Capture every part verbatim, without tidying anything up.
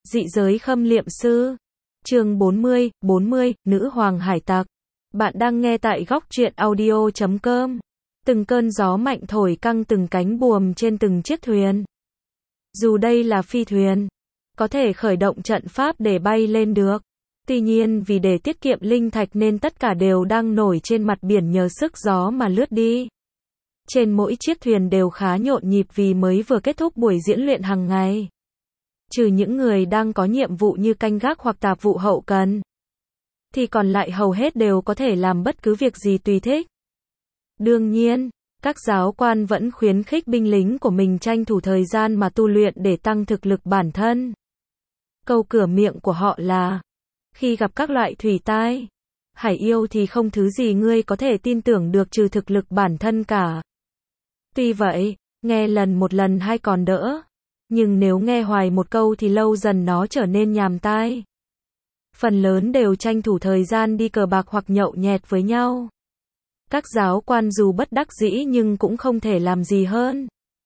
Dị giới khâm liệm sư. Chương bốn mươi, bốn mươi, Nữ hoàng hải tặc. Bạn đang nghe tại góc truyện audio chấm com. Từng cơn gió mạnh thổi căng từng cánh buồm trên từng chiếc thuyền. Dù đây là phi thuyền, có thể khởi động trận pháp để bay lên được. Tuy nhiên vì để tiết kiệm linh thạch nên tất cả đều đang nổi trên mặt biển nhờ sức gió mà lướt đi. Trên mỗi chiếc thuyền đều khá nhộn nhịp vì mới vừa kết thúc buổi diễn luyện hàng ngày. Trừ những người đang có nhiệm vụ như canh gác hoặc tạp vụ hậu cần, thì còn lại hầu hết đều có thể làm bất cứ việc gì tùy thích. Đương nhiên, các giáo quan vẫn khuyến khích binh lính của mình tranh thủ thời gian mà tu luyện để tăng thực lực bản thân. Câu cửa miệng của họ là: khi gặp các loại thủy tai, hải yêu thì không thứ gì ngươi có thể tin tưởng được trừ thực lực bản thân cả. Tuy vậy, nghe lần một lần hai còn đỡ, nhưng nếu nghe hoài một câu thì lâu dần nó trở nên nhàm tai. Phần lớn đều tranh thủ thời gian đi cờ bạc hoặc nhậu nhẹt với nhau. Các giáo quan dù bất đắc dĩ nhưng cũng không thể làm gì hơn.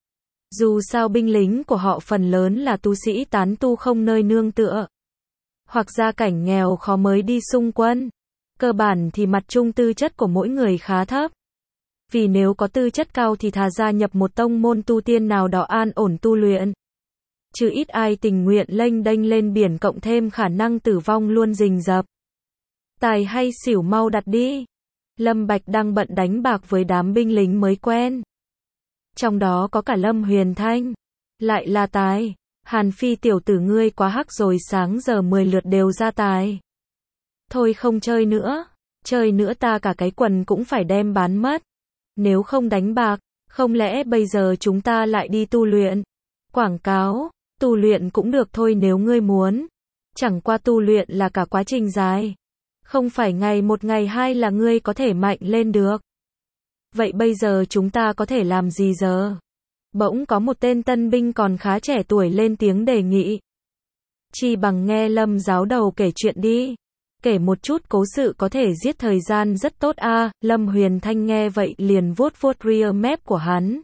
Dù sao binh lính của họ phần lớn là tu sĩ tán tu không nơi nương tựa, hoặc gia cảnh nghèo khó mới đi xung quân. Cơ bản thì mặt chung tư chất của mỗi người khá thấp. Vì nếu có tư chất cao thì thà gia nhập một tông môn tu tiên nào đó an ổn tu luyện. Chứ ít ai tình nguyện lênh đênh lên biển, cộng thêm khả năng tử vong luôn rình rập. Tài hay xỉu mau đặt đi. Lâm Bạch đang bận đánh bạc với đám binh lính mới quen. Trong đó có cả Lâm Huyền Thanh. Lại là tài. Hàn Phi tiểu tử ngươi quá hắc rồi, sáng giờ mười lượt đều ra tài. Thôi không chơi nữa. Chơi nữa ta cả cái quần cũng phải đem bán mất. Nếu không đánh bạc, không lẽ bây giờ chúng ta lại đi tu luyện? Quảng cáo, tu luyện cũng được thôi nếu ngươi muốn. Chẳng qua tu luyện là cả quá trình dài. Không phải ngày một ngày hai là ngươi có thể mạnh lên được. Vậy bây giờ chúng ta có thể làm gì giờ? Bỗng có một tên tân binh còn khá trẻ tuổi lên tiếng đề nghị. Chi bằng nghe Lâm giáo đầu kể chuyện đi. Kể một chút cố sự có thể giết thời gian rất tốt a. À, Lâm Huyền Thanh nghe vậy liền vuốt vuốt rear mép của hắn.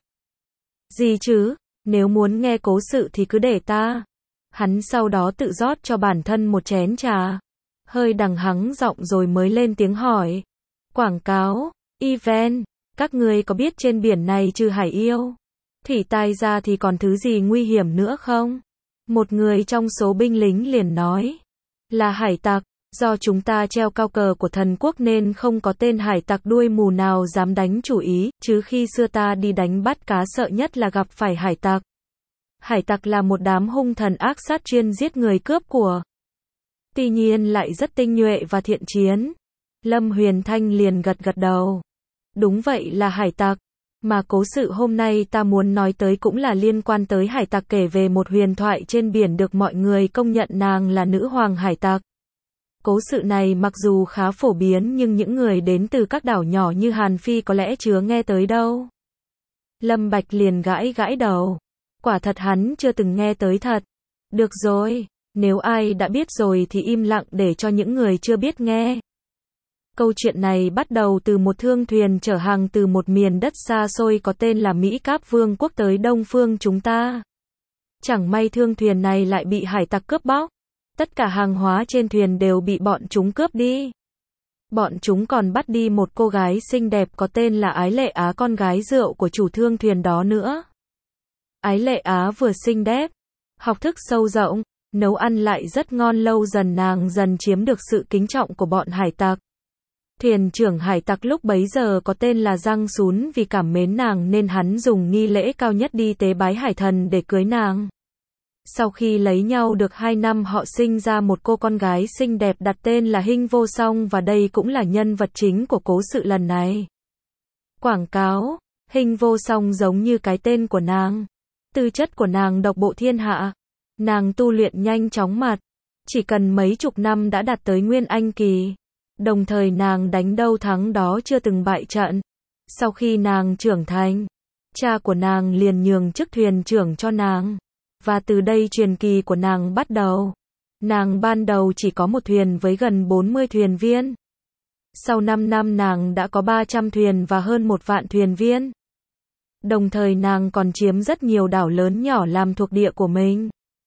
Gì chứ, nếu muốn nghe cố sự thì cứ để ta. Hắn sau đó tự rót cho bản thân một chén trà. Hơi đằng hắng giọng rồi mới lên tiếng hỏi. Quảng cáo, event, các ngươi có biết trên biển này trừ hải yêu, thủy tai ra thì còn thứ gì nguy hiểm nữa không? Một người trong số binh lính liền nói. Là hải tặc. Do chúng ta treo cao cờ của thần quốc nên không có tên hải tặc đuôi mù nào dám đánh chủ ý, chứ khi xưa ta đi đánh bắt cá sợ nhất là gặp phải hải tặc. Hải tặc là một đám hung thần ác sát chuyên giết người cướp của. Tuy nhiên lại rất tinh nhuệ và thiện chiến. Lâm Huyền Thanh liền gật gật đầu. Đúng vậy là hải tặc. Mà cố sự hôm nay ta muốn nói tới cũng là liên quan tới hải tặc, kể về một huyền thoại trên biển được mọi người công nhận nàng là nữ hoàng hải tặc. Cố sự này mặc dù khá phổ biến nhưng những người đến từ các đảo nhỏ như Hàn Phi có lẽ chưa nghe tới đâu. Lâm Bạch liền gãi gãi đầu. Quả thật hắn chưa từng nghe tới thật. Được rồi, nếu ai đã biết rồi thì im lặng để cho những người chưa biết nghe. Câu chuyện này bắt đầu từ một thương thuyền chở hàng từ một miền đất xa xôi có tên là Mỹ Cáp Vương quốc tới Đông Phương chúng ta. Chẳng may thương thuyền này lại bị hải tặc cướp bóc. Tất cả hàng hóa trên thuyền đều bị bọn chúng cướp đi. Bọn chúng còn bắt đi một cô gái xinh đẹp có tên là Ái Lệ Á, con gái rượu của chủ thương thuyền đó nữa. Ái Lệ Á vừa xinh đẹp, học thức sâu rộng, nấu ăn lại rất ngon, lâu dần nàng dần chiếm được sự kính trọng của bọn hải tặc. Thuyền trưởng hải tặc lúc bấy giờ có tên là Giang Sún, vì cảm mến nàng nên hắn dùng nghi lễ cao nhất đi tế bái hải thần để cưới nàng. Sau khi lấy nhau được hai năm họ sinh ra một cô con gái xinh đẹp đặt tên là Hinh Vô Song, và đây cũng là nhân vật chính của cố sự lần này. Quảng cáo, Hinh Vô Song giống như cái tên của nàng. Tư chất của nàng độc bộ thiên hạ. Nàng tu luyện nhanh chóng mặt. Chỉ cần mấy chục năm đã đạt tới Nguyên Anh kỳ. Đồng thời nàng đánh đâu thắng đó chưa từng bại trận. Sau khi nàng trưởng thành, cha của nàng liền nhường chức thuyền trưởng cho nàng. Và từ đây truyền kỳ của nàng bắt đầu. Nàng ban đầu chỉ có một thuyền với gần bốn mươi thuyền viên. Sau năm năm nàng đã có ba trăm thuyền và hơn một vạn thuyền viên. Đồng thời nàng còn chiếm rất nhiều đảo lớn nhỏ làm thuộc địa của mình.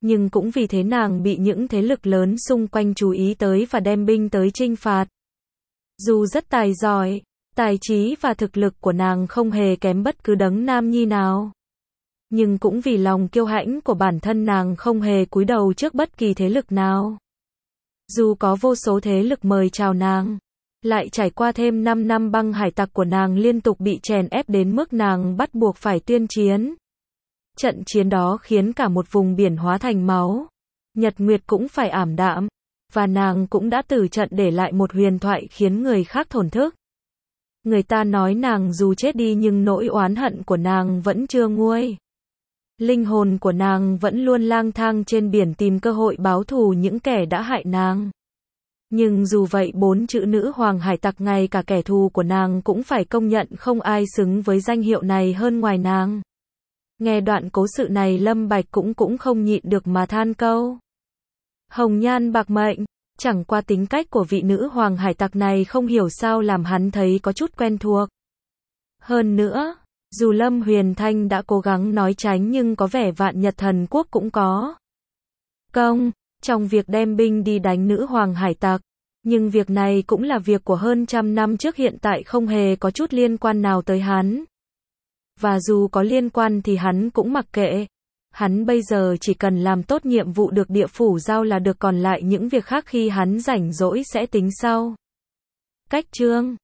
Nhưng cũng vì thế nàng bị những thế lực lớn xung quanh chú ý tới và đem binh tới chinh phạt. Dù rất tài giỏi, tài trí và thực lực của nàng không hề kém bất cứ đấng nam nhi nào. Nhưng cũng vì lòng kiêu hãnh của bản thân nàng không hề cúi đầu trước bất kỳ thế lực nào. Dù có vô số thế lực mời chào nàng, lại trải qua thêm năm năm băng hải tặc của nàng liên tục bị chèn ép đến mức nàng bắt buộc phải tuyên chiến. Trận chiến đó khiến cả một vùng biển hóa thành máu. Nhật Nguyệt cũng phải ảm đạm, và nàng cũng đã từ trận để lại một huyền thoại khiến người khác thổn thức. Người ta nói nàng dù chết đi nhưng nỗi oán hận của nàng vẫn chưa nguôi. Linh hồn của nàng vẫn luôn lang thang trên biển tìm cơ hội báo thù những kẻ đã hại nàng. Nhưng dù vậy bốn chữ nữ hoàng hải tặc ngay cả kẻ thù của nàng cũng phải công nhận không ai xứng với danh hiệu này hơn ngoài nàng. Nghe đoạn cố sự này Lâm Bạch cũng cũng không nhịn được mà than câu. Hồng nhan bạc mệnh, chẳng qua tính cách của vị nữ hoàng hải tặc này không hiểu sao làm hắn thấy có chút quen thuộc. Hơn nữa, dù Lâm Huyền Thanh đã cố gắng nói tránh nhưng có vẻ Vạn Nhật Thần Quốc cũng có công trong việc đem binh đi đánh nữ hoàng hải tặc. Nhưng việc này cũng là việc của hơn trăm năm trước, hiện tại không hề có chút liên quan nào tới hắn. Và dù có liên quan thì hắn cũng mặc kệ. Hắn bây giờ chỉ cần làm tốt nhiệm vụ được địa phủ giao là được, còn lại những việc khác khi hắn rảnh rỗi sẽ tính sau. Cách chương